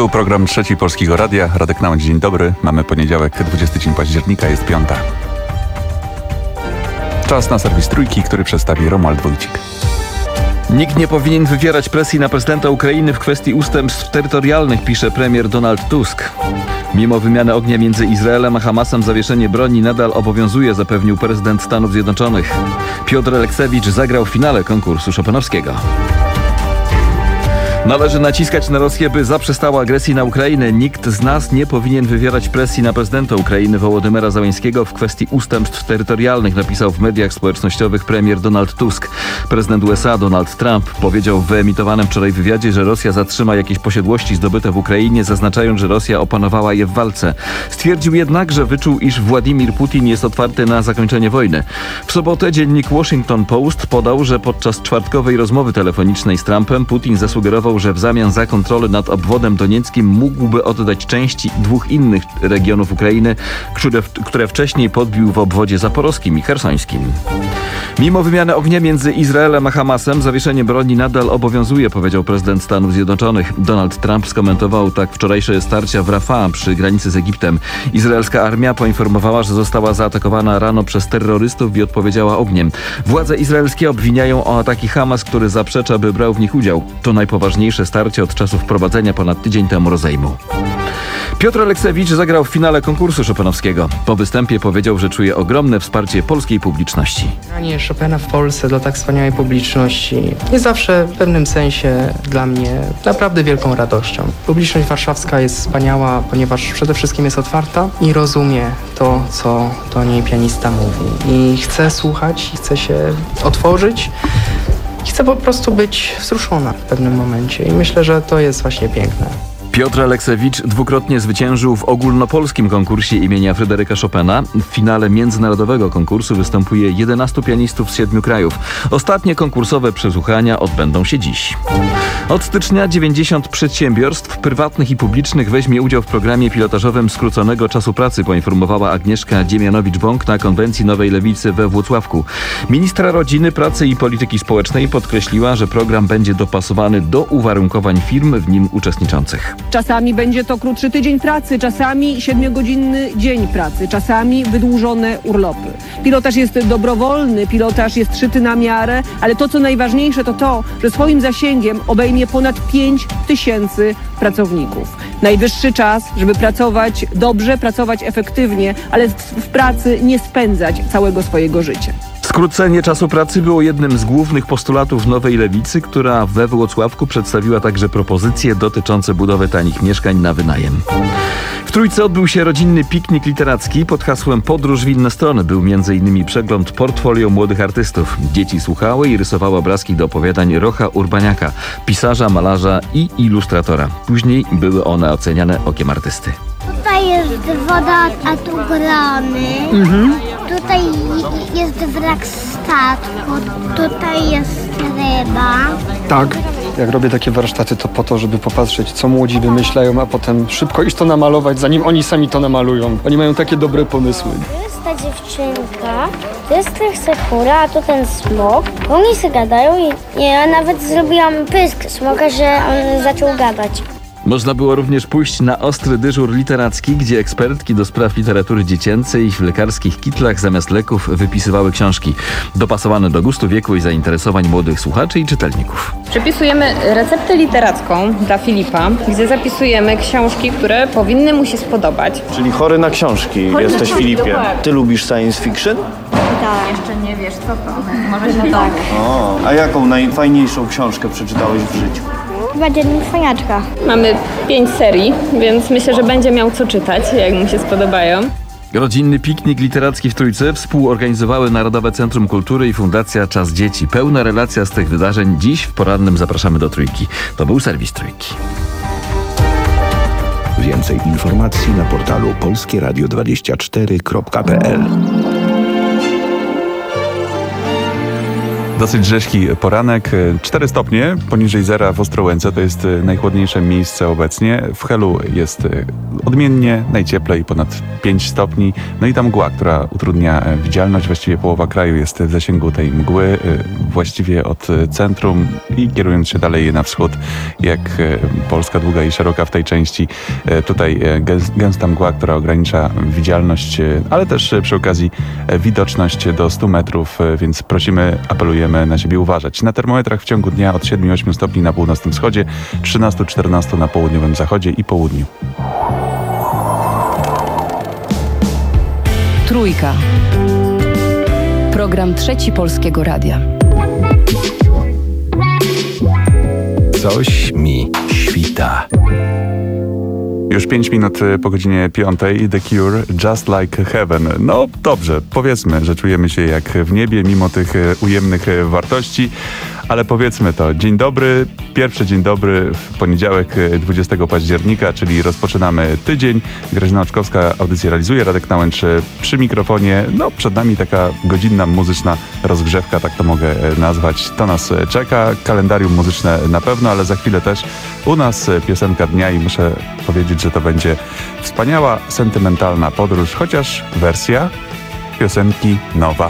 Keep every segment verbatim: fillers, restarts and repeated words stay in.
Tu program Trzeci Polskiego Radia. Radek Nałęcz, dzień dobry. Mamy poniedziałek, dwudziesty dzień października, jest piąta. Czas na serwis Trójki, który przedstawi Romuald Wójcik. Nikt nie powinien wywierać presji na prezydenta Ukrainy w kwestii ustępstw terytorialnych, pisze premier Donald Tusk. Mimo wymiany ognia między Izraelem a Hamasem zawieszenie broni nadal obowiązuje, zapewnił prezydent Stanów Zjednoczonych. Piotr Aleksewicz zagrał w finale konkursu Chopinowskiego. Należy naciskać na Rosję, by zaprzestała agresji na Ukrainę. Nikt z nas nie powinien wywierać presji na prezydenta Ukrainy Wołodymyra Zełenskiego w kwestii ustępstw terytorialnych, napisał w mediach społecznościowych premier Donald Tusk. Prezydent U S A Donald Trump powiedział w wyemitowanym wczoraj wywiadzie, że Rosja zatrzyma jakieś posiadłości zdobyte w Ukrainie, zaznaczając, że Rosja opanowała je w walce. Stwierdził jednak, że wyczuł, iż Władimir Putin jest otwarty na zakończenie wojny. W sobotę dziennik Washington Post podał, że podczas czwartkowej rozmowy telefonicznej z Trumpem Putin zasugerował, że w zamian za kontrolę nad obwodem donieckim mógłby oddać części dwóch innych regionów Ukrainy, które, które wcześniej podbił w obwodzie zaporowskim i chersońskim. Mimo wymiany ognia między Izraelem a Hamasem zawieszenie broni nadal obowiązuje, powiedział prezydent Stanów Zjednoczonych. Donald Trump skomentował tak wczorajsze starcia w Rafah przy granicy z Egiptem. Izraelska armia poinformowała, że została zaatakowana rano przez terrorystów i odpowiedziała ogniem. Władze izraelskie obwiniają o ataki Hamas, który zaprzecza, by brał w nich udział. To najpoważniejsze starcie od czasu wprowadzenia ponad tydzień temu rozejmu. Piotr Aleksewicz zagrał w finale konkursu Chopinowskiego. Po występie powiedział, że czuje ogromne wsparcie polskiej publiczności. Granie Chopina w Polsce dla tak wspaniałej publiczności jest zawsze w pewnym sensie dla mnie naprawdę wielką radością. Publiczność warszawska jest wspaniała, ponieważ przede wszystkim jest otwarta i rozumie to, co do niej pianista mówi. I chce słuchać, i chce się otworzyć. Chcę po prostu być wzruszona w pewnym momencie i myślę, że to jest właśnie piękne. Piotr Aleksewicz dwukrotnie zwyciężył w ogólnopolskim konkursie imienia Fryderyka Chopina. W finale międzynarodowego konkursu występuje jedenastu pianistów z siedmiu krajów. Ostatnie konkursowe przesłuchania odbędą się dziś. Od stycznia dziewięćdziesiąt przedsiębiorstw prywatnych i publicznych weźmie udział w programie pilotażowym skróconego czasu pracy, poinformowała Agnieszka Dziemianowicz-Bąk na konwencji Nowej Lewicy we Włocławku. Ministra Rodziny, Pracy i Polityki Społecznej podkreśliła, że program będzie dopasowany do uwarunkowań firm w nim uczestniczących. Czasami będzie to krótszy tydzień pracy, czasami siedmiogodzinny dzień pracy, czasami wydłużone urlopy. Pilotaż jest dobrowolny, pilotaż jest szyty na miarę, ale to, co najważniejsze, to to, że swoim zasięgiem obejmie ponad pięć tysięcy pracowników. Najwyższy czas, żeby pracować dobrze, pracować efektywnie, ale w, w pracy nie spędzać całego swojego życia. Skrócenie czasu pracy było jednym z głównych postulatów Nowej Lewicy, która we Włocławku przedstawiła także propozycje dotyczące budowy tanich mieszkań na wynajem. W Trójce odbył się rodzinny piknik literacki pod hasłem Podróż w inne strony. Był między innymi przegląd portfolio młodych artystów. Dzieci słuchały i rysowały obrazki do opowiadań Rocha Urbaniaka, pisarza, malarza i ilustratora. Później były one oceniane okiem artysty. Tutaj jest woda, a tu gramy. Mhm. Tutaj jest wrak statku, tutaj jest ryba. Tak. Jak robię takie warsztaty, to po to, żeby popatrzeć, co młodzi wymyślają, a potem szybko iść to namalować, zanim oni sami to namalują. Oni mają takie dobre pomysły. To jest ta dziewczynka, to jest ten sekura, a tu ten smok. Oni sobie gadają i ja nawet zrobiłam pysk smoka, że on zaczął gadać. Można było również pójść na ostry dyżur literacki, gdzie ekspertki do spraw literatury dziecięcej w lekarskich kitlach zamiast leków wypisywały książki dopasowane do gustu, wieku i zainteresowań młodych słuchaczy i czytelników. Przepisujemy receptę literacką dla Filipa, gdzie zapisujemy książki, które powinny mu się spodobać. Czyli chory na książki Chory jesteś, na książki, Filipie. dokładnie. Ty lubisz science fiction? Tak. Jeszcze nie wiesz, co to. Może się tak. O, a jaką najfajniejszą książkę przeczytałeś w życiu? Chyba Dziennik Fajniaczka. Mamy pięć serii, więc myślę, że będzie miał co czytać, jak mu się spodobają. Rodzinny piknik literacki w Trójce współorganizowały Narodowe Centrum Kultury i Fundacja Czas Dzieci. Pełna relacja z tych wydarzeń dziś w porannym zapraszamy do Trójki. To był serwis Trójki. Więcej informacji na portalu polskie radio dwadzieścia cztery kropka p l. Dosyć rzeźki poranek, cztery stopnie poniżej zera w Ostrołęce, to jest najchłodniejsze miejsce obecnie. W Helu jest odmiennie, najcieplej, ponad pięć stopni. No i ta mgła, która utrudnia widzialność, właściwie połowa kraju jest w zasięgu tej mgły, właściwie od centrum i kierując się dalej na wschód, jak Polska długa i szeroka w tej części. Tutaj gęsta mgła, która ogranicza widzialność, ale też przy okazji widoczność do stu metrów, więc prosimy, apelujemy na siebie uważać. Na termometrach w ciągu dnia od siedmiu do ośmiu stopni na północnym wschodzie, trzynaście do czternastu na południowym zachodzie i południu. Trójka. Program Trzeci Polskiego Radia. Coś mi świta. Już pięć minut po godzinie piątej. The Cure, Just Like Heaven. No dobrze, powiedzmy, że czujemy się jak w niebie, mimo tych ujemnych wartości, ale powiedzmy to. Dzień dobry, pierwszy dzień dobry w poniedziałek dwudziestego października, czyli rozpoczynamy tydzień. Grażyna Oczkowska audycję realizuje, Radek Nałęcz przy mikrofonie. No przed nami taka godzinna muzyczna rozgrzewka, tak to mogę nazwać. To nas czeka, kalendarium muzyczne na pewno, ale za chwilę też u nas piosenka dnia i muszę powiedzieć, że to będzie wspaniała, sentymentalna podróż, chociaż wersja piosenki nowa.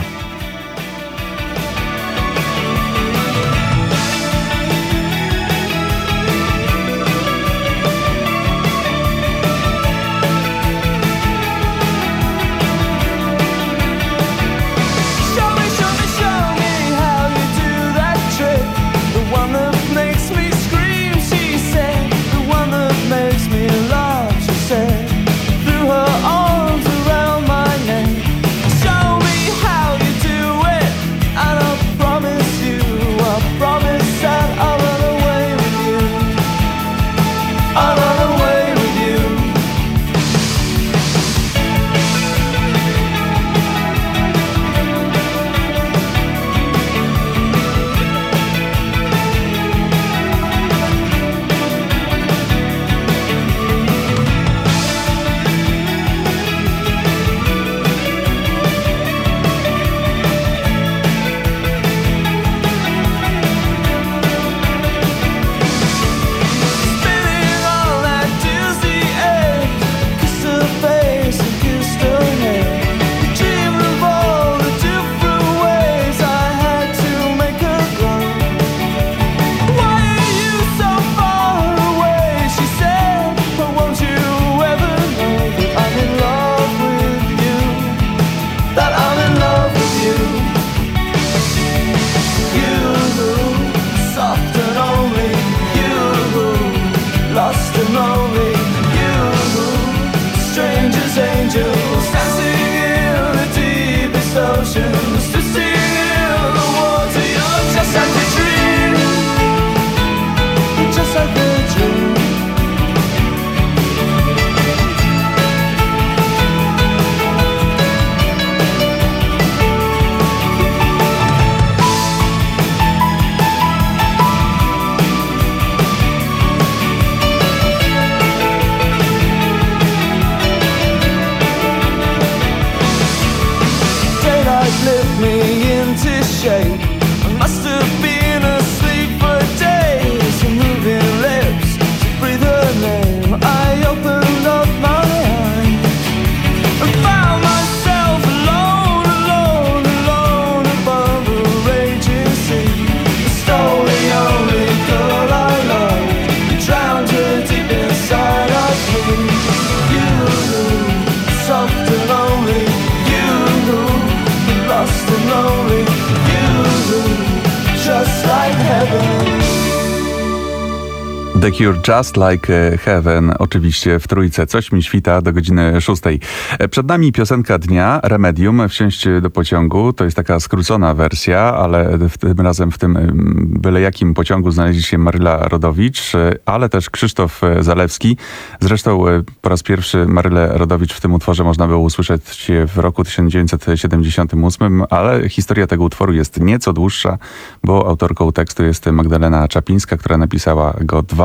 The Cure, Just Like Heaven, oczywiście w trójce. Coś mi świta do godziny szóstej. Przed nami piosenka dnia, Remedium, Wsiąść do pociągu. To jest taka skrócona wersja, ale tym razem w tym byle jakim pociągu znaleźli się Maryla Rodowicz, ale też Krzysztof Zalewski. Zresztą po raz pierwszy Marylę Rodowicz w tym utworze można było usłyszeć w roku tysiąc dziewięćset siedemdziesiątym ósmym, ale historia tego utworu jest nieco dłuższa, bo autorką tekstu jest Magdalena Czaplińska, która napisała go dwa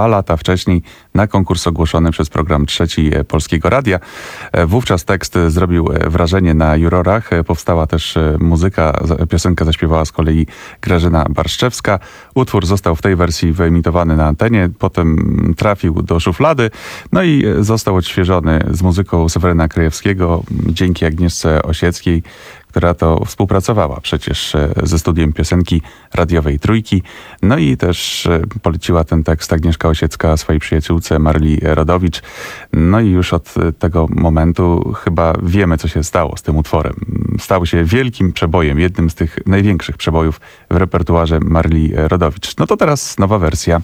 dwa lata wcześniej na konkurs ogłoszony przez program Trzeci Polskiego Radia. Wówczas tekst zrobił wrażenie na jurorach. Powstała też muzyka, piosenkę zaśpiewała z kolei Grażyna Barszczewska. Utwór został w tej wersji wyemitowany na antenie, potem trafił do szuflady, no i został odświeżony z muzyką Seweryna Krajewskiego dzięki Agnieszce Osieckiej, która to współpracowała przecież ze studiem piosenki radiowej Trójki. No i też poleciła ten tekst Agnieszka Osiecka swojej przyjaciółce Maryli Rodowicz. No i już od tego momentu chyba wiemy, co się stało z tym utworem. Stał się wielkim przebojem, jednym z tych największych przebojów w repertuarze Maryli Rodowicz. No to teraz nowa wersja.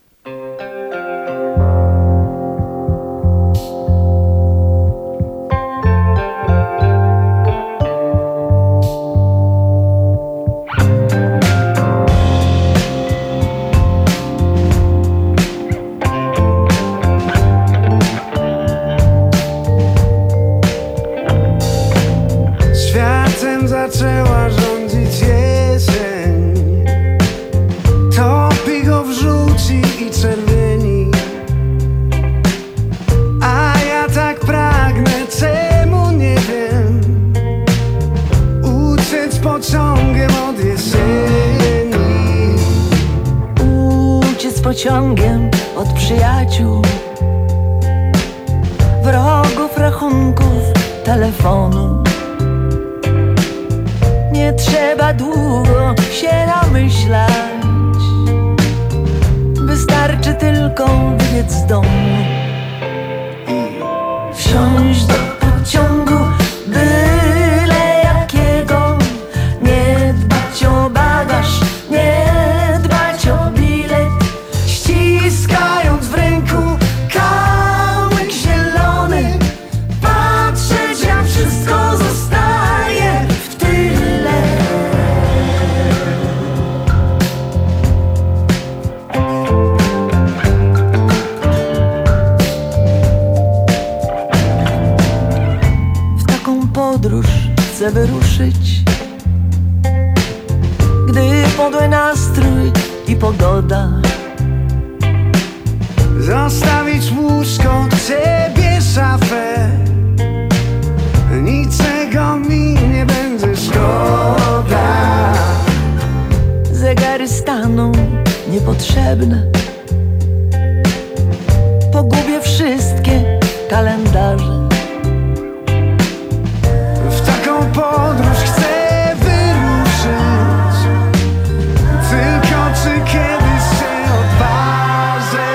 Zaczęła rządzić jesień, topi go w żółci i czerwieni. A ja tak pragnę, czemu nie wiem, uciec pociągiem od jesieni. Uciec pociągiem od przyjaciół, wrogów, rachunków, telefonu. Nie trzeba długo się namyślać, wystarczy tylko wybiec z domu i wsiąść do pociągu byle jakiego. Nie dbać o bagaż, nie dbać o bilet, ściskając w ręku kamyk zielony, patrzeć jak wszystko zostaje w tyle. W taką podróż chcę wyruszyć, gdy podły nastrój i pogoda. Zostawić łóżko, ciebie szafę, niczego mi nie będzie szkoda. Zegary staną niepotrzebne, pogubię wszystkie kalendarze. W taką podróż chcę wyruszyć, tylko czy kiedyś się odważę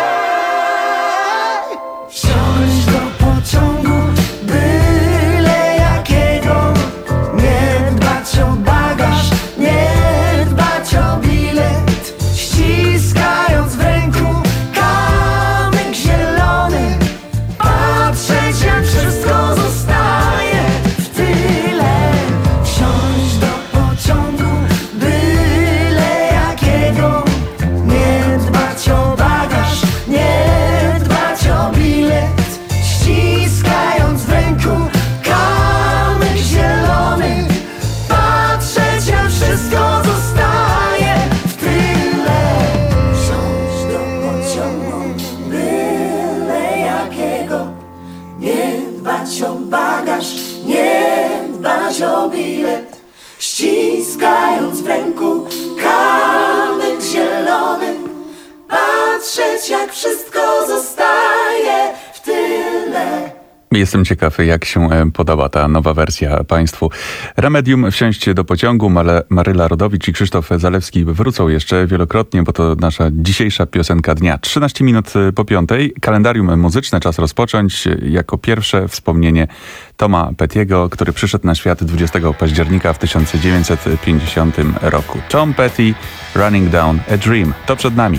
wsiąść do pociągu byle jakiego. Nie dbać o bagaż, nie dbać o bilet, ściskając w ręku kamyk zielony, patrzeć jak wszystko zostaje w tyle. Wsiąść do pociągu byle jakiego. Nie dbać o bagaż, nie dbać o bilet, ściskając w ręku kamyk zielony, patrzeć jak wszystko zostaje w tyle. Wsiąść do pociągu byle jakiego. Nie dbać o bagaż, nie dbać o bilet, ściskając w ręku kamyk zielony, patrzeć jak wszystko zostaje w tyle. Jestem ciekaw, jak się e, podoba ta nowa wersja Państwu. Remedium Wsiąść do pociągu. Male, Maryla Rodowicz i Krzysztof Zalewski wrócą jeszcze wielokrotnie, bo to nasza dzisiejsza piosenka dnia. trzynaście minut po piątej. Kalendarium muzyczne. Czas rozpocząć. Jako pierwsze wspomnienie Toma Petty'ego, który przyszedł na świat dwudziestego października w tysiąc dziewięćset pięćdziesiątym roku. Tom Petty, Running Down a Dream. To przed nami.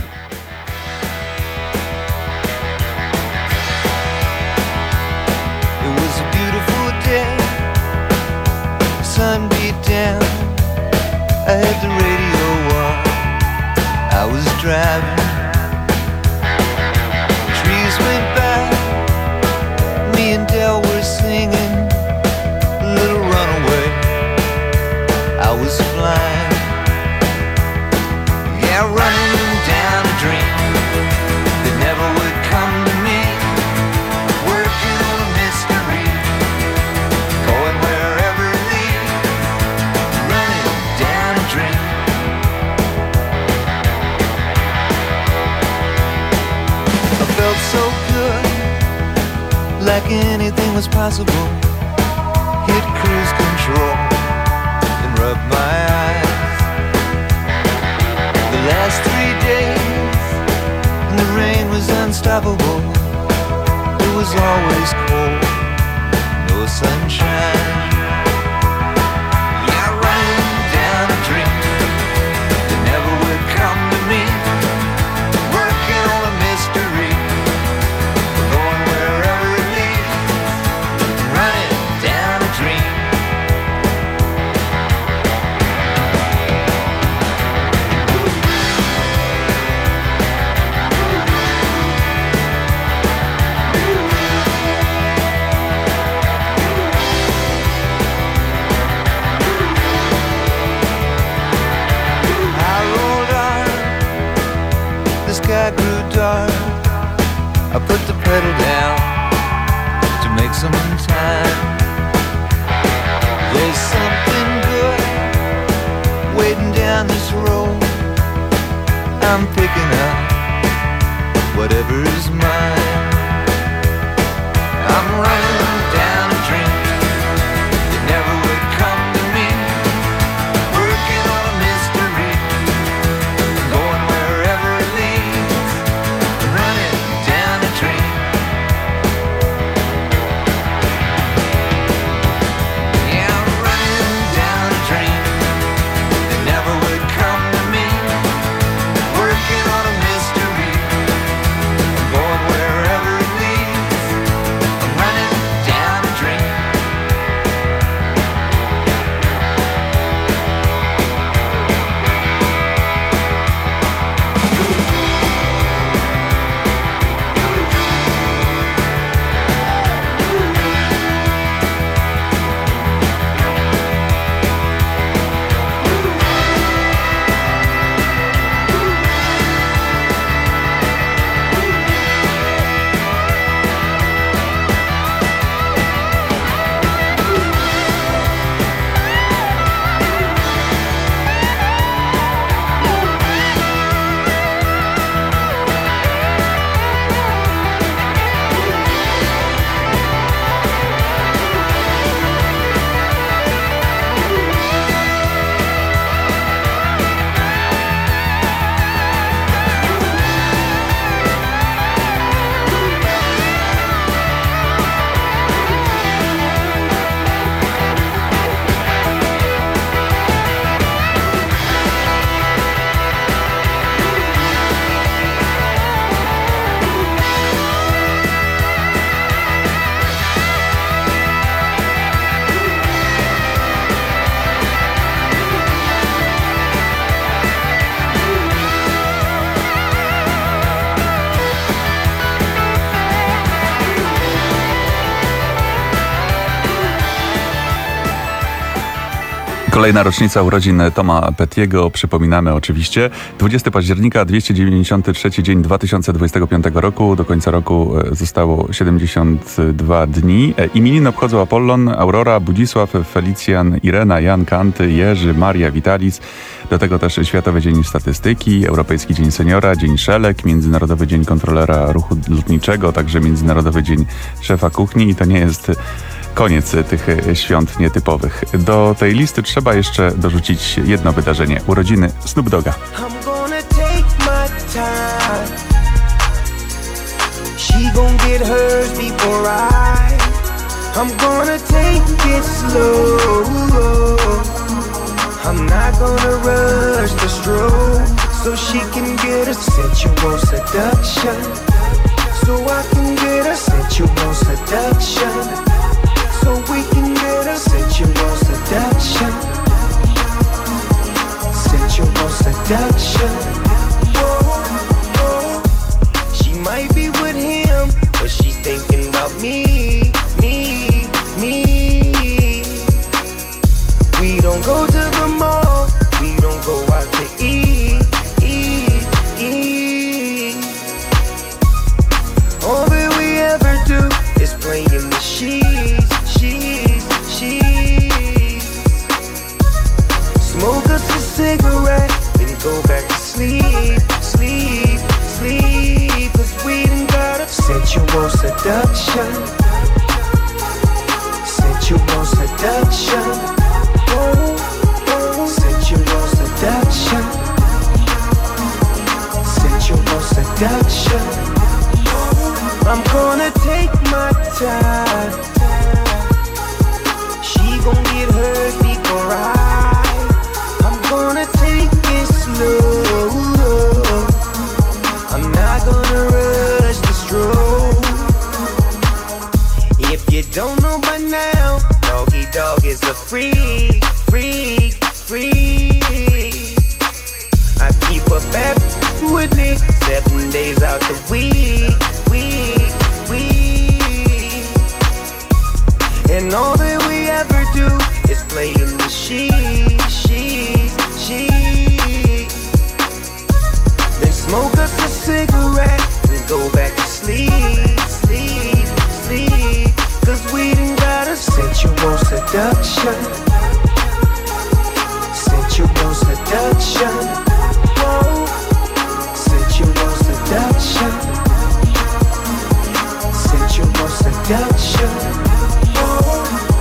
Sun beat down, I had the radio on, I was driving, trees went by, me and Del were singing, Little Runaway, I was flying, yeah, running down a dream. like anything was possible. Hit cruise control and rub my eyes. The last three days and the rain was unstoppable. It was always cold, no sunshine. Yeah, running down a dream that never would come to me. Working on a mystery, going wherever it leads. Running down a dream. Sky grew dark. I put the pedal down to make some time. There's something good waiting down this road. I'm picking up whatever is mine. I'm running down a dream that never would come to me. Working on a mystery, going wherever it leads. Running down a dream. Yeah, I'm running down a dream that never would come to me. Working on a mystery, going wherever it leads. I'm running down a dream. Kolejna rocznica urodzin Toma Petty'ego, przypominamy oczywiście. dwudziestego października, dwieście dziewięćdziesiąty trzeci dzień dwa tysiące dwudziestego piątego roku. Do końca roku zostało siedemdziesiąt dwa dni. Imieniny obchodzą Apollon, Aurora, Budzisław, Felicjan, Irena, Jan, Kanty, Jerzy, Maria, Witalis. Do tego też Światowy Dzień Statystyki, Europejski Dzień Seniora, Dzień Szelek, Międzynarodowy Dzień Kontrolera Ruchu Lotniczego, także Międzynarodowy Dzień Szefa Kuchni. I to nie jest koniec tych świąt nietypowych. Do tej listy trzeba jeszcze dorzucić jedno wydarzenie. Urodziny Snoop Dogga. I'm gonna take my time. She gon' get hers before I. I'm gonna take it slow. I'm not gonna rush the stroke, so she can get a sensual seduction. So I can get a sensual seduction. So we can get a sensual seduction. Sensual seduction. Whoa, whoa. She might be with him, but she's thinking about me, me, me. We don't go to the mall, we don't go out to eat, eat, eat. All that we ever do is play in the sheets, sheets, sheets. Smoke us a cigarette, then go back to sleep, sleep, sleep. Cause we done got a sensual seduction. seduction. Oh, sensual seduction. Sensual seduction. I'm gonna take my time. She gon' get hers before I. I'm gonna take it slow. I'm not gonna rush the stroke. If you don't know by now, Doggy Dog is a freak, freak, freak. I keep a bad with me seven days out the week, week, week. And all that we ever do is play in the sheet, sheet, sheet. Then smoke us a cigarette and go back to sleep, sleep, sleep. Cause we done got a sensual seduction. Sensual seduction. Whoa. Sensual seduction. Sensual seduction. Whoa.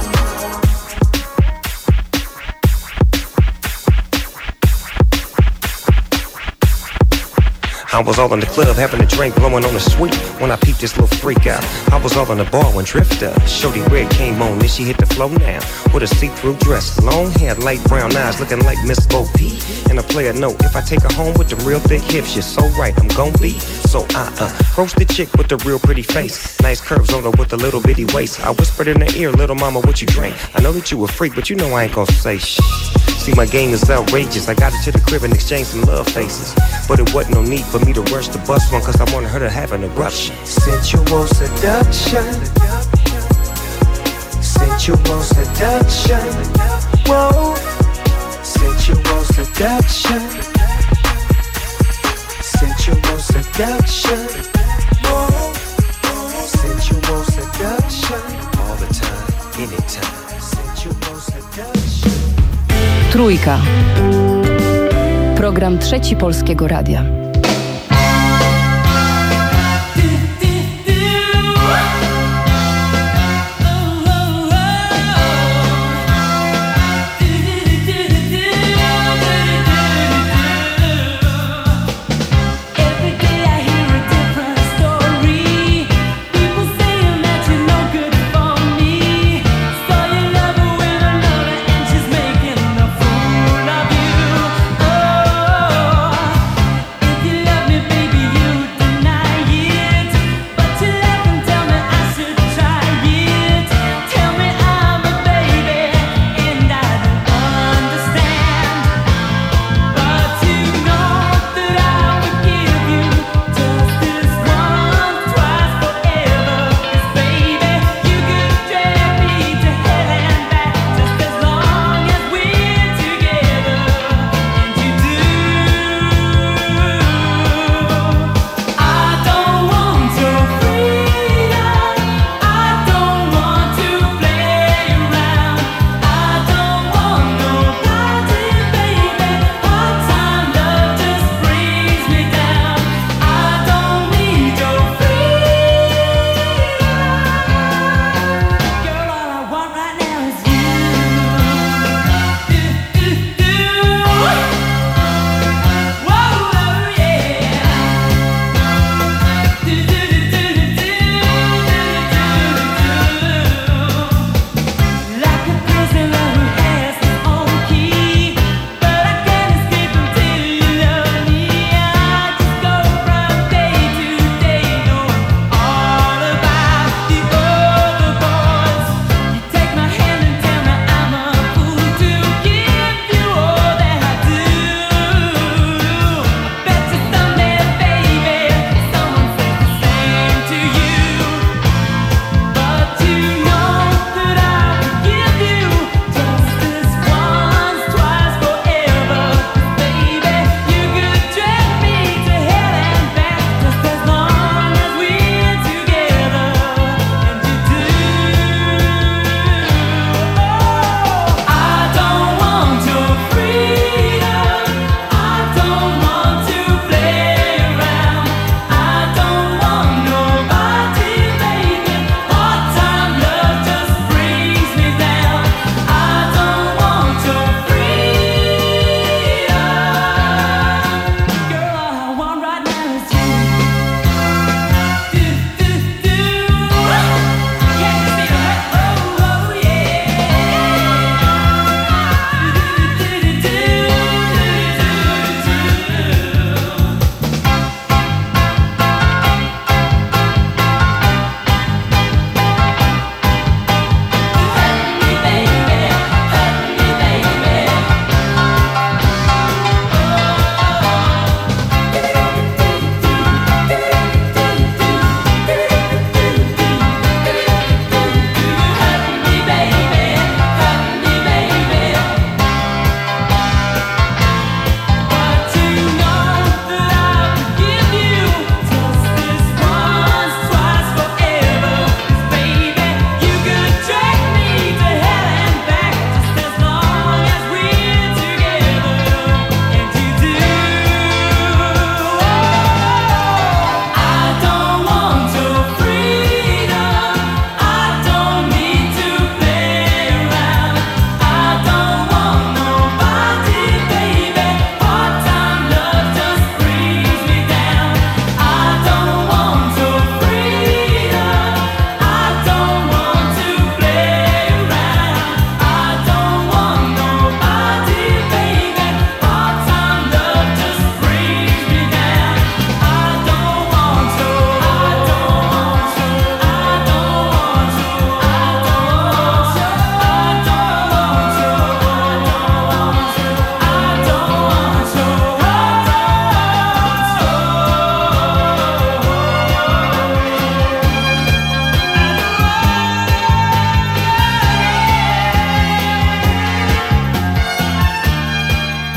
I was all in the club having a drink, blowing on the sweet when I peeped this little freak out. I was all in the bar when Drifter, Shorty Red came on, then she hit the flow now with a see-through dress, long hair, light brown eyes, looking like Miss Bo P. And a player note, if I take her home with the real thick hips, you're so right, I'm gon' be. So I uh, approach the chick with the real pretty face, nice curves on her with a little bitty waist. I whispered in her ear, little mama, what you drink? I know that you a freak, but you know I ain't gon' say shh. See, my game is outrageous. I got her to the crib and exchanged some love faces, but it wasn't no need for me to rush the bus one, cause I wanted her to have an eruption. Sensual seduction. Sensual seduction. Whoa. Sensual seduction. Sensual seduction. Whoa. Sensual seduction. All the time, anytime. Sensual seduction. Trójka. Program Trzeci Polskiego Radia. Making a fool of you. Oh,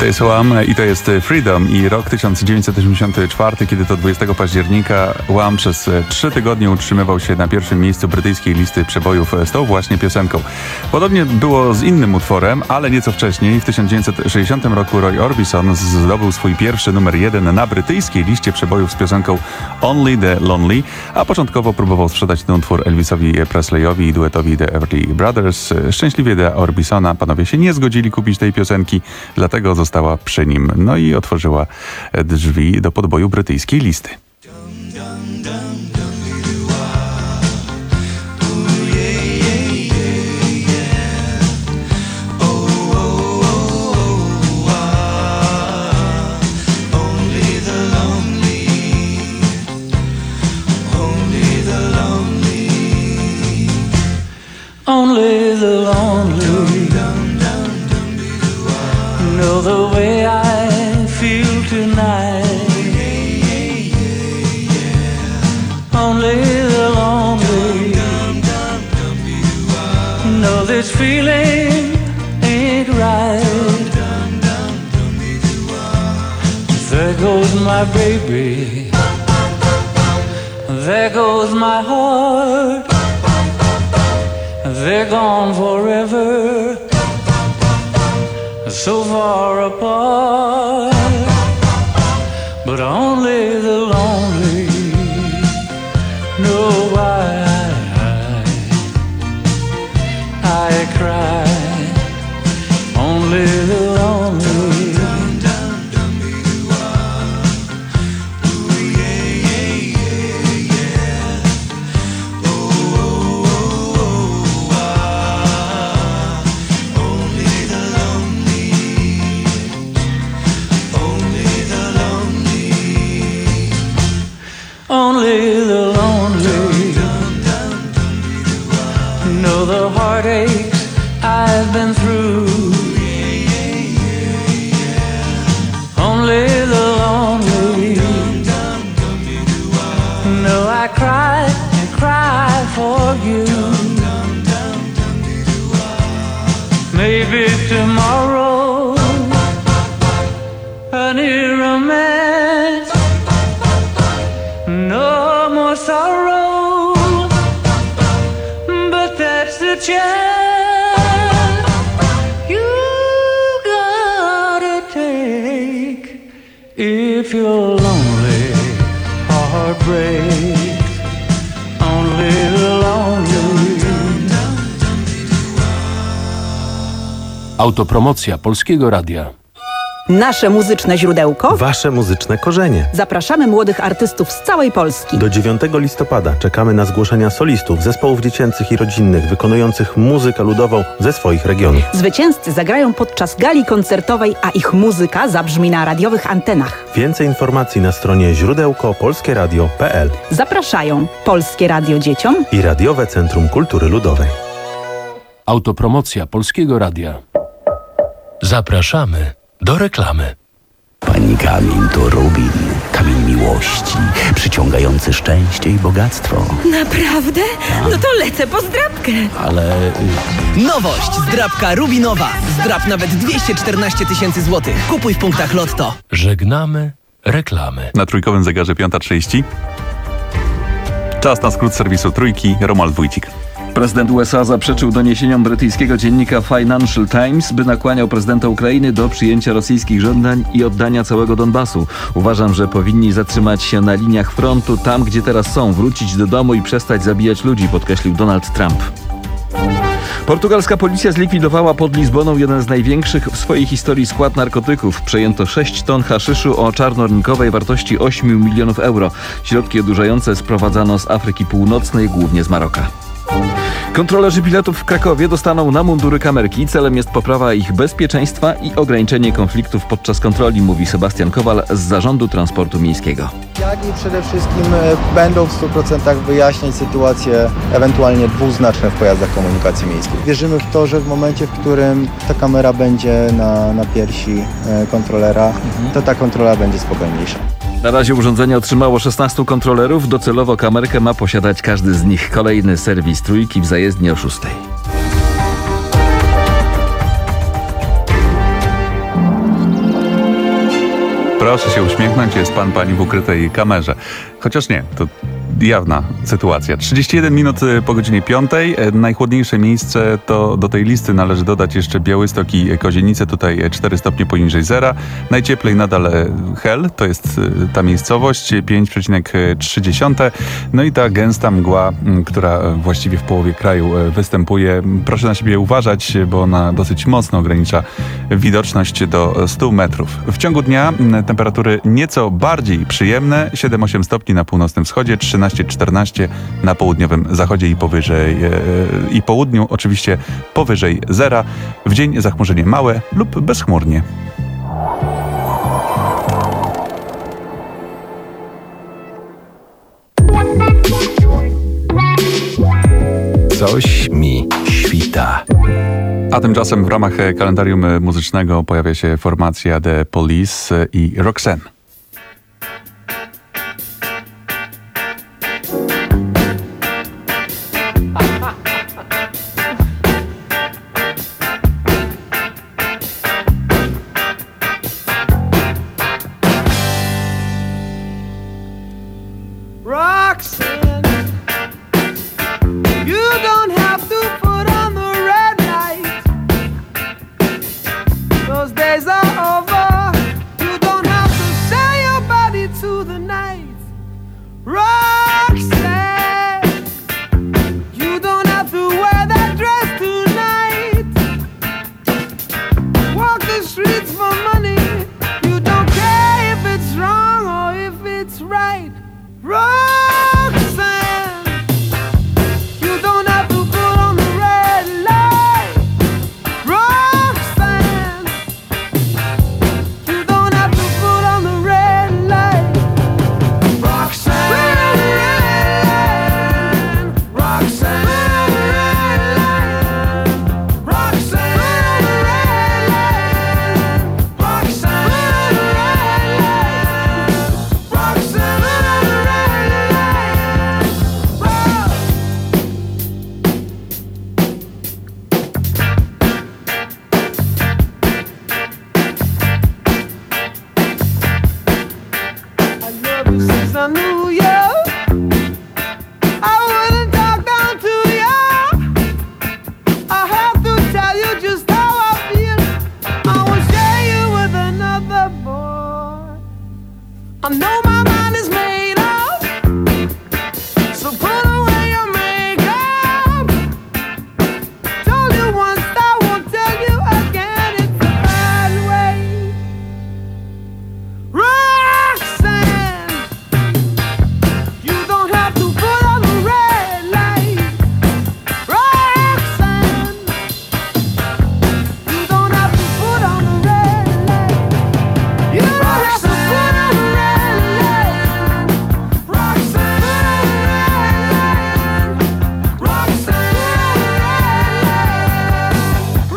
jest Wham i to jest Freedom i rok tysiąc dziewięćset osiemdziesiąty czwarty, kiedy to dwudziestego października Wham przez trzy tygodnie utrzymywał się na pierwszym miejscu brytyjskiej listy przebojów z tą właśnie piosenką. Podobnie było z innym utworem, ale nieco wcześniej, w tysiąc dziewięćset sześćdziesiątym roku Roy Orbison zdobył swój pierwszy numer jeden na brytyjskiej liście przebojów z piosenką Only the Lonely, a początkowo próbował sprzedać ten utwór Elvisowi Presleyowi i duetowi The Everly Brothers. Szczęśliwie dla Orbisona panowie się nie zgodzili kupić tej piosenki, dlatego została przy nim. No i otworzyła drzwi do podboju brytyjskiej listy. Only the lonely know the way I feel tonight. Only the lonely know this feeling ain't right. There goes my baby, there goes my heart. They're gone forever, so far apart. But only the lonely know why I, I cry. Only the lonely. Only the lonely know the heartaches I've been through. Only the lonely know I cry and cry for you. Maybe tomorrow a new romance. No more sorrow, but that's the chance you gotta take. If you're lonely, heart breaks. Only the lonely. Autopromocja Polskiego Radia. Nasze muzyczne źródełko. Wasze muzyczne korzenie. Zapraszamy młodych artystów z całej Polski. Do dziewiątego listopada czekamy na zgłoszenia solistów, zespołów dziecięcych i rodzinnych wykonujących muzykę ludową ze swoich regionów. Zwycięzcy zagrają podczas gali koncertowej, a ich muzyka zabrzmi na radiowych antenach. Więcej informacji na stronie źródełko polskie radio kropka p l. Zapraszają Polskie Radio Dzieciom i Radiowe Centrum Kultury Ludowej. Autopromocja Polskiego Radia. Zapraszamy do reklamy. Pani kamień to rubin, kamień miłości, przyciągający szczęście i bogactwo. Naprawdę? No to lecę po zdrabkę. Ale... Nowość! Zdrabka rubinowa. Zdrab nawet dwieście czternaście tysięcy złotych. Kupuj w punktach Lotto. Żegnamy reklamy. Na trójkowym zegarze piąta trzydzieści. Czas na skrót serwisu Trójki. Romuald Wójcik. Prezydent U S A zaprzeczył doniesieniom brytyjskiego dziennika Financial Times, by nakłaniał prezydenta Ukrainy do przyjęcia rosyjskich żądań i oddania całego Donbasu. Uważam, że powinni zatrzymać się na liniach frontu, tam gdzie teraz są, wrócić do domu i przestać zabijać ludzi, podkreślił Donald Trump. Portugalska policja zlikwidowała pod Lizboną jeden z największych w swojej historii skład narkotyków. Przejęto sześć ton haszyszu o czarnorynkowej wartości osiem milionów euro. Środki odurzające sprowadzano z Afryki Północnej, głównie z Maroka. Kontrolerzy pilotów w Krakowie dostaną na mundury kamerki. Celem jest poprawa ich bezpieczeństwa i ograniczenie konfliktów podczas kontroli, mówi Sebastian Kowal z Zarządu Transportu Miejskiego. Jak i przede wszystkim będą w stu procentach wyjaśniać sytuacje ewentualnie dwuznaczne w pojazdach komunikacji miejskiej. Wierzymy w to, że w momencie, w którym ta kamera będzie na, na piersi kontrolera, to ta kontrola będzie spokojniejsza. Na razie urządzenie otrzymało szesnastu kontrolerów. Docelowo kamerkę ma posiadać każdy z nich. Kolejny serwis Trójki w zajezdni o szóstej. Proszę się uśmiechnąć, jest pan, pani w ukrytej kamerze. Chociaż nie, to jawna sytuacja. trzydzieści jeden minut po godzinie piątej. Najchłodniejsze miejsce to do tej listy należy dodać jeszcze Białystok i Kozienice, tutaj cztery stopnie poniżej zera. Najcieplej nadal Hel, to jest ta miejscowość, pięć przecinek trzy. No i ta gęsta mgła, która właściwie w połowie kraju występuje. Proszę na siebie uważać, bo ona dosyć mocno ogranicza widoczność do stu metrów. W ciągu dnia temperatury nieco bardziej przyjemne, siedem osiem stopni na północnym wschodzie, trzynaście czternaście na południowym zachodzie i powyżej e, i południu, oczywiście powyżej zera. W dzień zachmurzenie małe lub bezchmurnie. Coś mi świta. A tymczasem w ramach kalendarium muzycznego pojawia się formacja The Police i Roxanne. Roxanne, you don't have to put on the red light. Those days are over. You don't have to sell your body to the night. Roxanne, you don't have to wear that dress tonight. Walk the streets for money. You don't care if it's wrong or if it's right. Roxanne, you don't have to put on the red light. Roxanne, you don't have to put on the red light. Roxanne, Roxanne, Roxanne, Roxanne, since I knew you, I wouldn't talk down to you. I have to tell you just how I feel. I won't share you with another boy. I know my mind is made up, so put away your makeup. Told you once, I won't tell you again. It's a bad way. Roxanne, you don't have to put on the red light. Roxanne, you don't have to put on the red light. You don't have to put on the red light. Roxanne, Roxanne,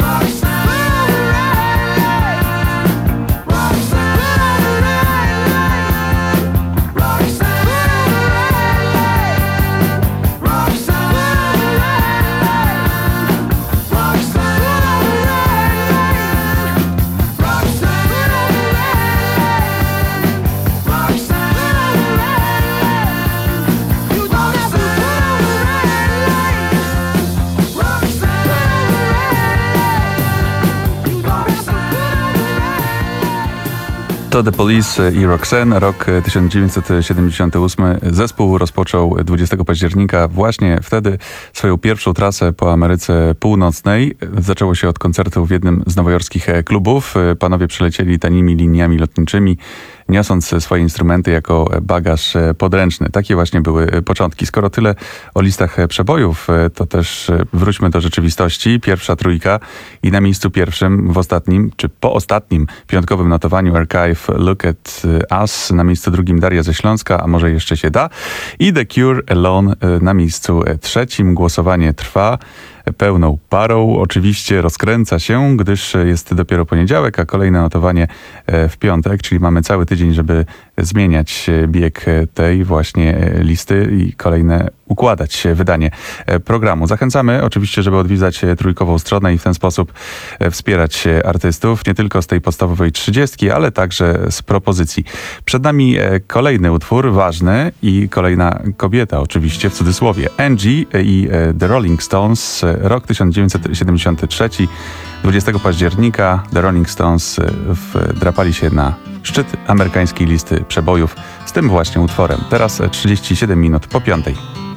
To The Police i Roxanne, rok tysiąc dziewięćset siedemdziesiąty ósmy. Zespół rozpoczął dwudziestego października. Właśnie wtedy swoją pierwszą trasę po Ameryce Północnej. Zaczęło się od koncertu w jednym z nowojorskich klubów. Panowie przylecieli tanimi liniami lotniczymi, niosąc swoje instrumenty jako bagaż podręczny. Takie właśnie były początki. Skoro tyle o listach przebojów, to też wróćmy do rzeczywistości. Pierwsza trójka i na miejscu pierwszym w ostatnim, czy po ostatnim piątkowym notowaniu Archive Look at Us, na miejscu drugim Daria ze Śląska, a może jeszcze się da. I The Cure Alone na miejscu trzecim. Głosowanie trwa pełną parą. Oczywiście rozkręca się, gdyż jest dopiero poniedziałek, a kolejne notowanie w piątek, czyli mamy cały tydzień, żeby zmieniać bieg tej właśnie listy i kolejne układać wydanie programu. Zachęcamy oczywiście, żeby odwiedzać trójkową stronę i w ten sposób wspierać artystów, nie tylko z tej podstawowej trzydziestki, ale także z propozycji. Przed nami kolejny utwór, ważny i kolejna kobieta, oczywiście w cudzysłowie. Angie i The Rolling Stones, rok tysiąc dziewięćset siedemdziesiąty trzeci, dwudziestego października The Rolling Stones wdrapali się na szczyt amerykańskiej listy przebojów z tym właśnie utworem. Teraz trzydzieści siedem minut po piątej.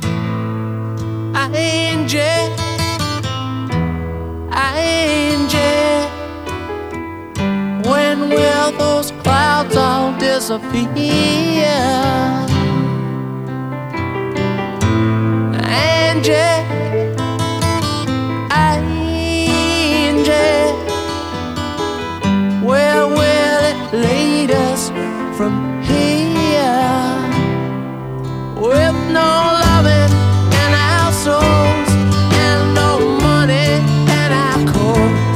Angie, Angie, when will those clouds all disappear? Angie, Angie, where will it lead us from here? With no loving in our souls and no money in our coats,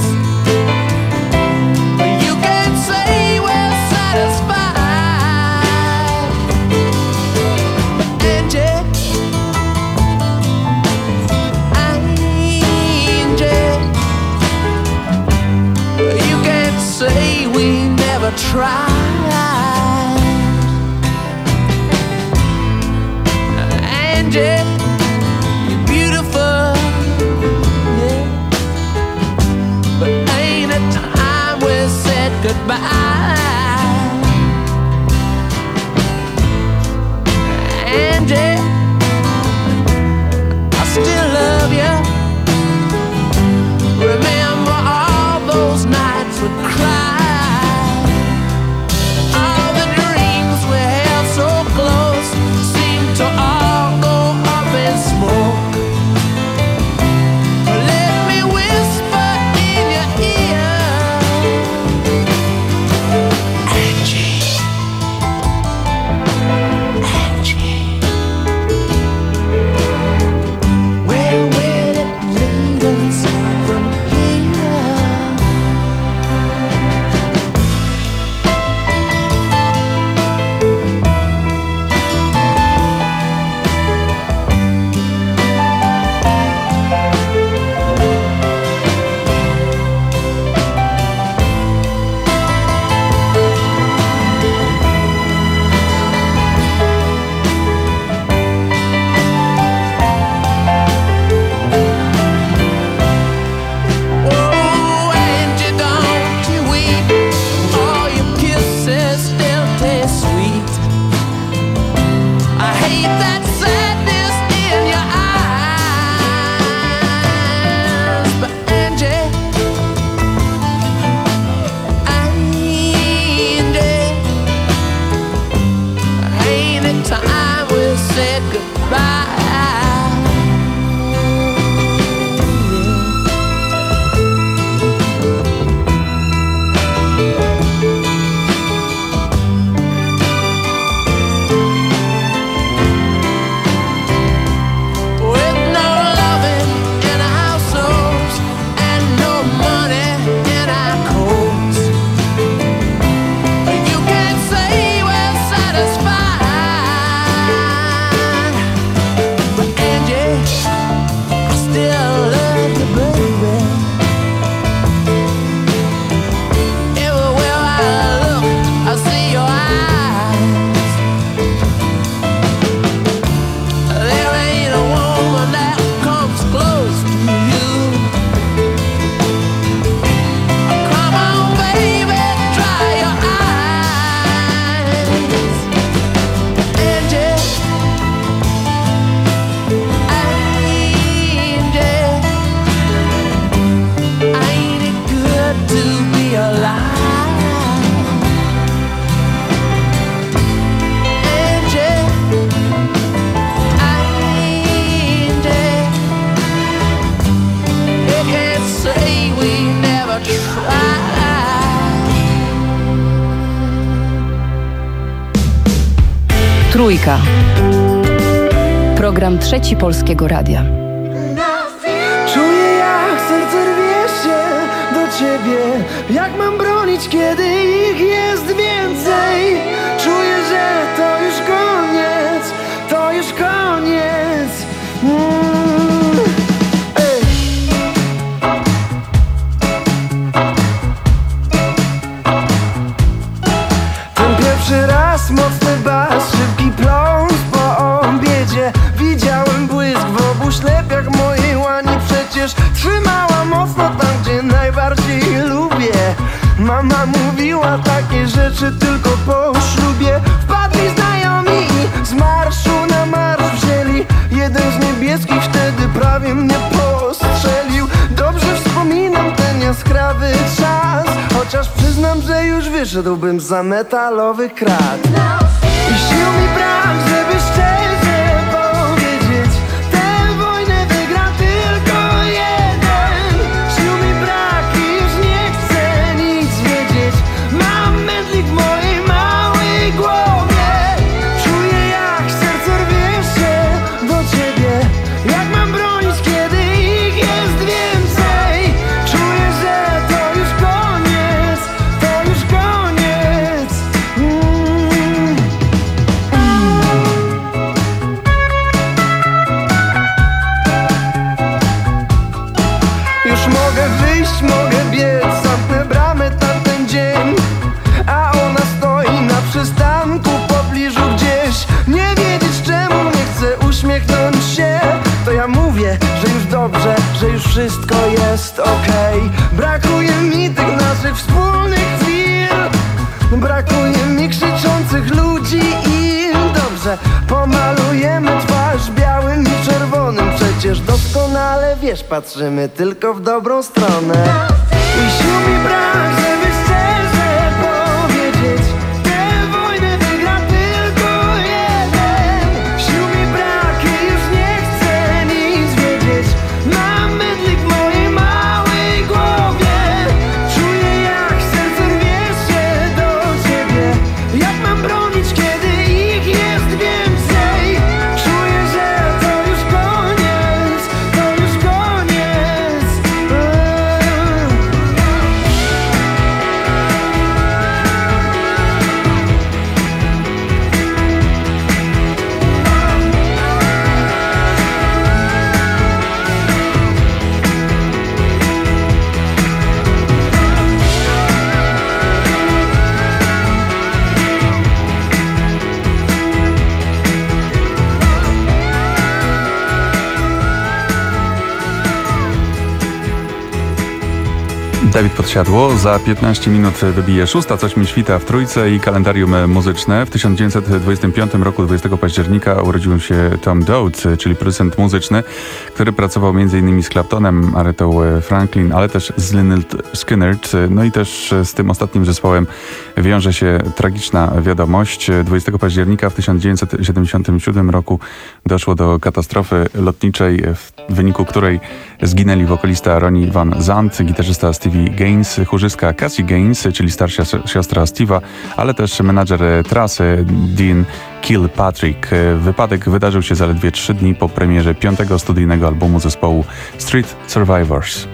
you can say we're satisfied. Angie, Angie, you can say we never tried. Angie, you're beautiful, yeah, but ain't it time we said goodbye? Angie, I still love you. Remember all those nights we cried, all the dreams we held so close seemed to all go up in smoke. Let me whisper in your ear, Angie, Angie, where will it lead us from here? Oh, Angie, don't you weep. All your kisses still taste sweet. I hate that sadness in your eyes, but Angie, Angie, ain't it time we said goodbye? With no loving in our souls and no money in our coats, you can say we're satisfied. But Angie, I still love you, baby. Everywhere I look, I see your eyes. There ain't a woman that comes close to you. Come on, baby, dry your eyes. Angie, Angie, ain't it good to be alive? Angie, Angie, you can't say we never tried. Trójka. Program Trzeci Polskiego Radia. Czuję, jak serce rwie się do ciebie. Jak mam bronić, kiedy ich jest więcej? Czuję, że to już koniec, to już koniec. Mm. Ej. Ten pierwszy raz mocny bas, szybki pląs po obiedzie. Widziałem błysk w obu ślepiach mojej łani. Przecież trzymała mocno tam, gdzie najbardziej lubię. Mama mówiła takie rzeczy tylko po ślubie. Wpadli znajomi i z marszu na marsz wzięli. Jeden z niebieskich wtedy prawie mnie postrzelił. Dobrze wspominam ten jaskrawy czas, chociaż przyznam, że już wyszedłbym za metalowych krat. I sił mi brak, żeby szczerze powiedzieć, tę wojnę wygra tylko jeden. Sił mi brak i już nie chcę nic wiedzieć. Mam mętlik w mojej małej głowie. Czuję, jak serce rwie się do ciebie. Jak mam bronić, kiedy ich jest więcej? Czuję, że to już koniec, to już koniec. Mm. Już mogę wyjść, mogę biec, zamknę bramę tamten dzień. A ona stoi na przystanku w pobliżu gdzieś. Nie wiedzieć czemu nie chcę uśmiechnąć się. To ja mówię, że już dobrze, że już wszystko jest okej. Brakuje mi tych naszych wspólnych chwil. Brakuje mi krzyczących ludzi i dobrze, pomalujemy twarz białym i czerwonym. Przecież doskonale wiesz, patrzymy tylko w dobrą stronę. I sił mi brak, żeby szczerze powiedzieć, tę wojnę wygra tylko jeden. Sił mi brak i już nie chcę nic wiedzieć. Mam mydlik w mojej małej głowie. Czuję, jak serce rwie się do ciebie. Jak mam bronić, kiedy ich jest więcej? Czuję, że to już koniec, to już koniec. Eee. Dawid Podsiadło. Za piętnaście minut wybije szósta, coś mi świta w trójce i kalendarium muzyczne. W tysiąc dziewięćset dwudziestym piątym roku, dwudziestego października, urodził się Tom Dowd, czyli producent muzyczny, który pracował między innymi z Claptonem, Aretą Franklin, ale też z Lynyrd Skynyrd. No i też z tym ostatnim zespołem wiąże się tragiczna wiadomość. dwudziestego października w tysiąc dziewięćset siedemdziesiątym siódmym roku doszło do katastrofy lotniczej, w wyniku której zginęli wokalista Ronnie Van Zant, gitarzysta Stevie Gaines, chórzyska Cassie Gaines, czyli starsza siostra Steve'a, ale też menadżer trasy Dean Kilpatrick. Wypadek wydarzył się zaledwie trzy dni po premierze piątego studyjnego albumu zespołu Street Survivors.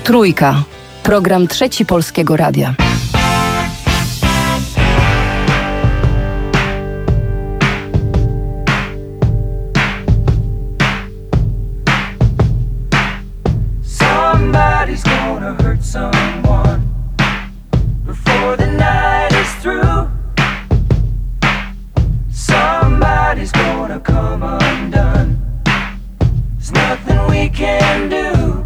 Trójka. Program Trzeci Polskiego Radia. Somebody's gonna hurt someone before the night is through. Somebody's gonna come undone. There's nothing we can do.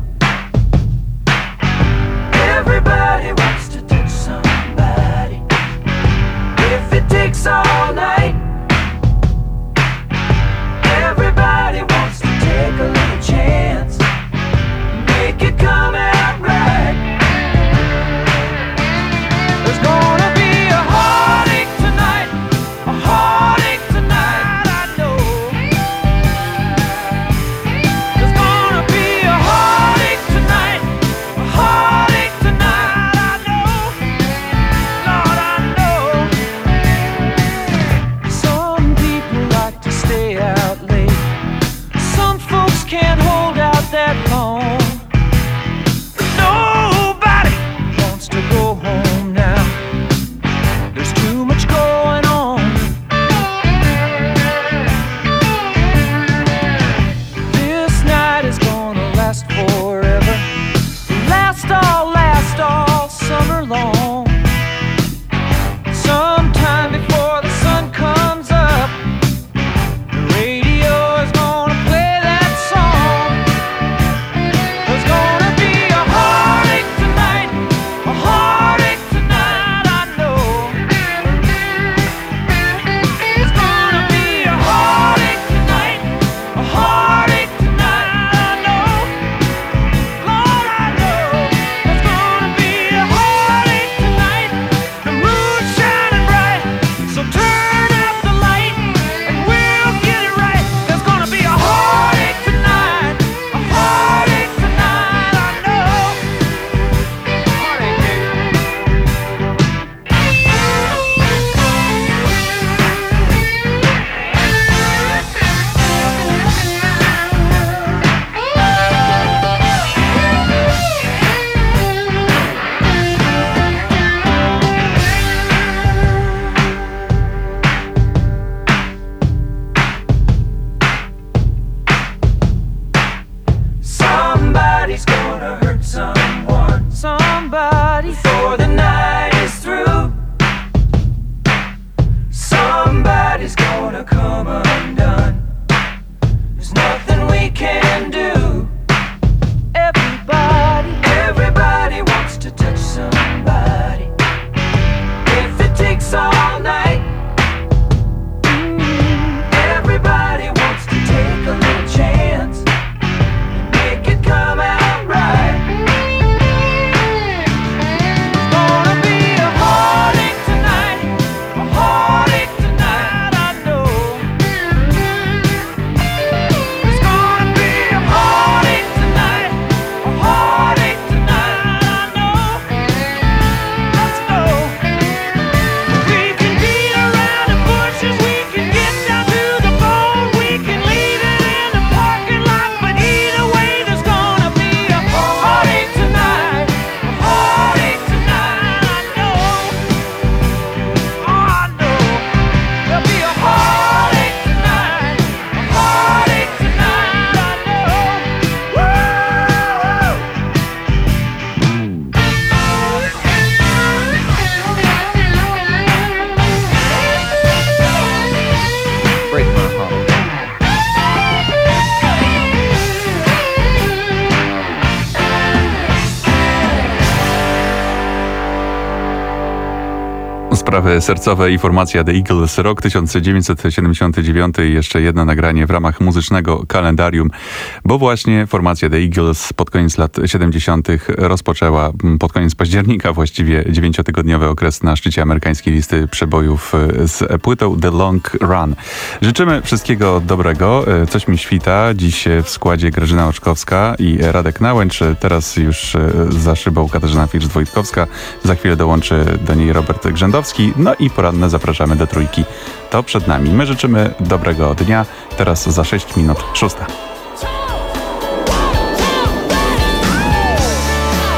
Everybody wants to touch somebody. If it takes all night, everybody wants to take a little chance. Make it come out right. There's gonna be a heartache tonight, a heartache tonight, I know. There's gonna be a heartache tonight, a heartache tonight, I know. Lord, I know. Some people like to stay out late. Some folks can't hold out that long. Nobody wants to go home now. There's too much going on. This night is gonna last forever. Last all, last all summer long. Sometime before the sun comes up, the radio is gonna play that song. There's gonna be a heartache tonight, a heartache tonight, I know. There's gonna be a heartache tonight, a heartache tonight, I know. Lord, I know. There's gonna be a heartache tonight. The moon's shining bright, so turn up the light and we'll get it right. There's gonna be a heartache tonight, a heartache tonight, I know. Somebody's gonna hurt someone, somebody, before the night is through. Somebody's gonna come undone. There's nothing we can do. Everybody, everybody wants to touch somebody. If it takes all night, mm, everybody wants to take a little chance. Make it come out right. There's gonna be a heartache tonight, a heartache tonight, I know. There's gonna be a heartache tonight, a heartache tonight, I know. Let's go. We can beat around the bushes, we can get down to the bone, we can leave it in the parking lot, but either way there's gonna be a heartache tonight, a heartache tonight, I know. Oh, I know. There'll be a heartache tonight, a heartache tonight, I know. Woo! Break my heart. Sprawy sercowe i formacja The Eagles, rok tysiąc dziewięćset siedemdziesiąty dziewiąty i jeszcze jedno nagranie w ramach muzycznego kalendarium, bo właśnie formacja The Eagles pod koniec lat siedemdziesiątych rozpoczęła pod koniec października właściwie dziewięciotygodniowy okres na szczycie amerykańskiej listy przebojów z płytą The Long Run. Życzymy wszystkiego dobrego. Coś mi świta. Dziś w składzie Grażyna Oczkowska i Radek Nałęcz. Teraz już za szybą Katarzyna Filcz-Wojtkowska. Za chwilę dołączy do niej Robert Grzędowski. No i poranne zapraszamy do Trójki. To przed nami. My życzymy dobrego dnia. Teraz za sześć minut szósta.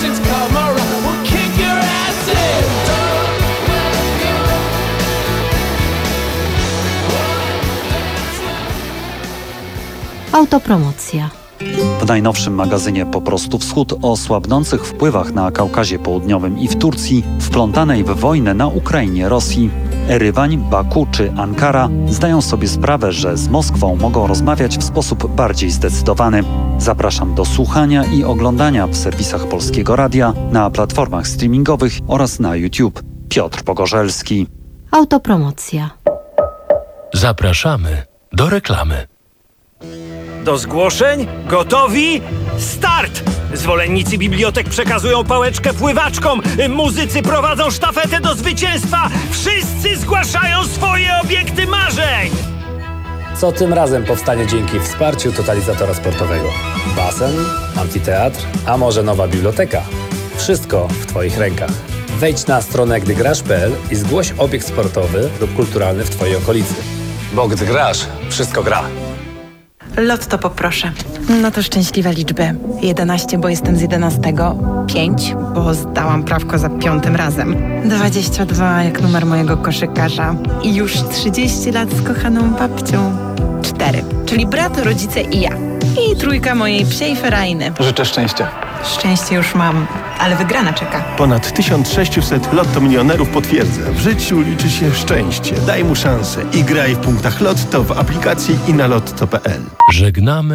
Russians come around, we'll kick your ass in. Autopromocja. W najnowszym magazynie Po prostu Wschód o słabnących wpływach na Kaukazie Południowym i w Turcji, wplątanej w wojnę na Ukrainie Rosji. Erywań, Baku czy Ankara zdają sobie sprawę, że z Moskwą mogą rozmawiać w sposób bardziej zdecydowany. Zapraszam do słuchania i oglądania w serwisach Polskiego Radia, na platformach streamingowych oraz na YouTube. Piotr Pogorzelski. Autopromocja. Zapraszamy do reklamy. Do zgłoszeń? Gotowi? Start! Zwolennicy bibliotek przekazują pałeczkę pływaczkom, muzycy prowadzą sztafetę do zwycięstwa, wszyscy zgłaszają swoje obiekty marzeń! Co tym razem powstanie dzięki wsparciu totalizatora sportowego? Basen, amfiteatr, a może nowa biblioteka? Wszystko w Twoich rękach. Wejdź na stronę gdygrasz kropka p l i zgłoś obiekt sportowy lub kulturalny w Twojej okolicy. Bo gdy grasz, wszystko gra. Lotto poproszę. No to szczęśliwe liczby. jedenaście, bo jestem z jedenastego. pięć, bo zdałam prawko za piątym razem. dwadzieścia dwa jak numer mojego koszykarza. I już trzydzieści lat z kochaną babcią. cztery, czyli brat, rodzice i ja. I trójka mojej psiej ferajny. Życzę szczęścia. Szczęście już mam, ale wygrana czeka. Ponad tysiąc sześćset Lotto milionerów potwierdza. W życiu liczy się szczęście. Daj mu szansę i graj w punktach Lotto w aplikacji i na lotto kropka p l. Żegnamy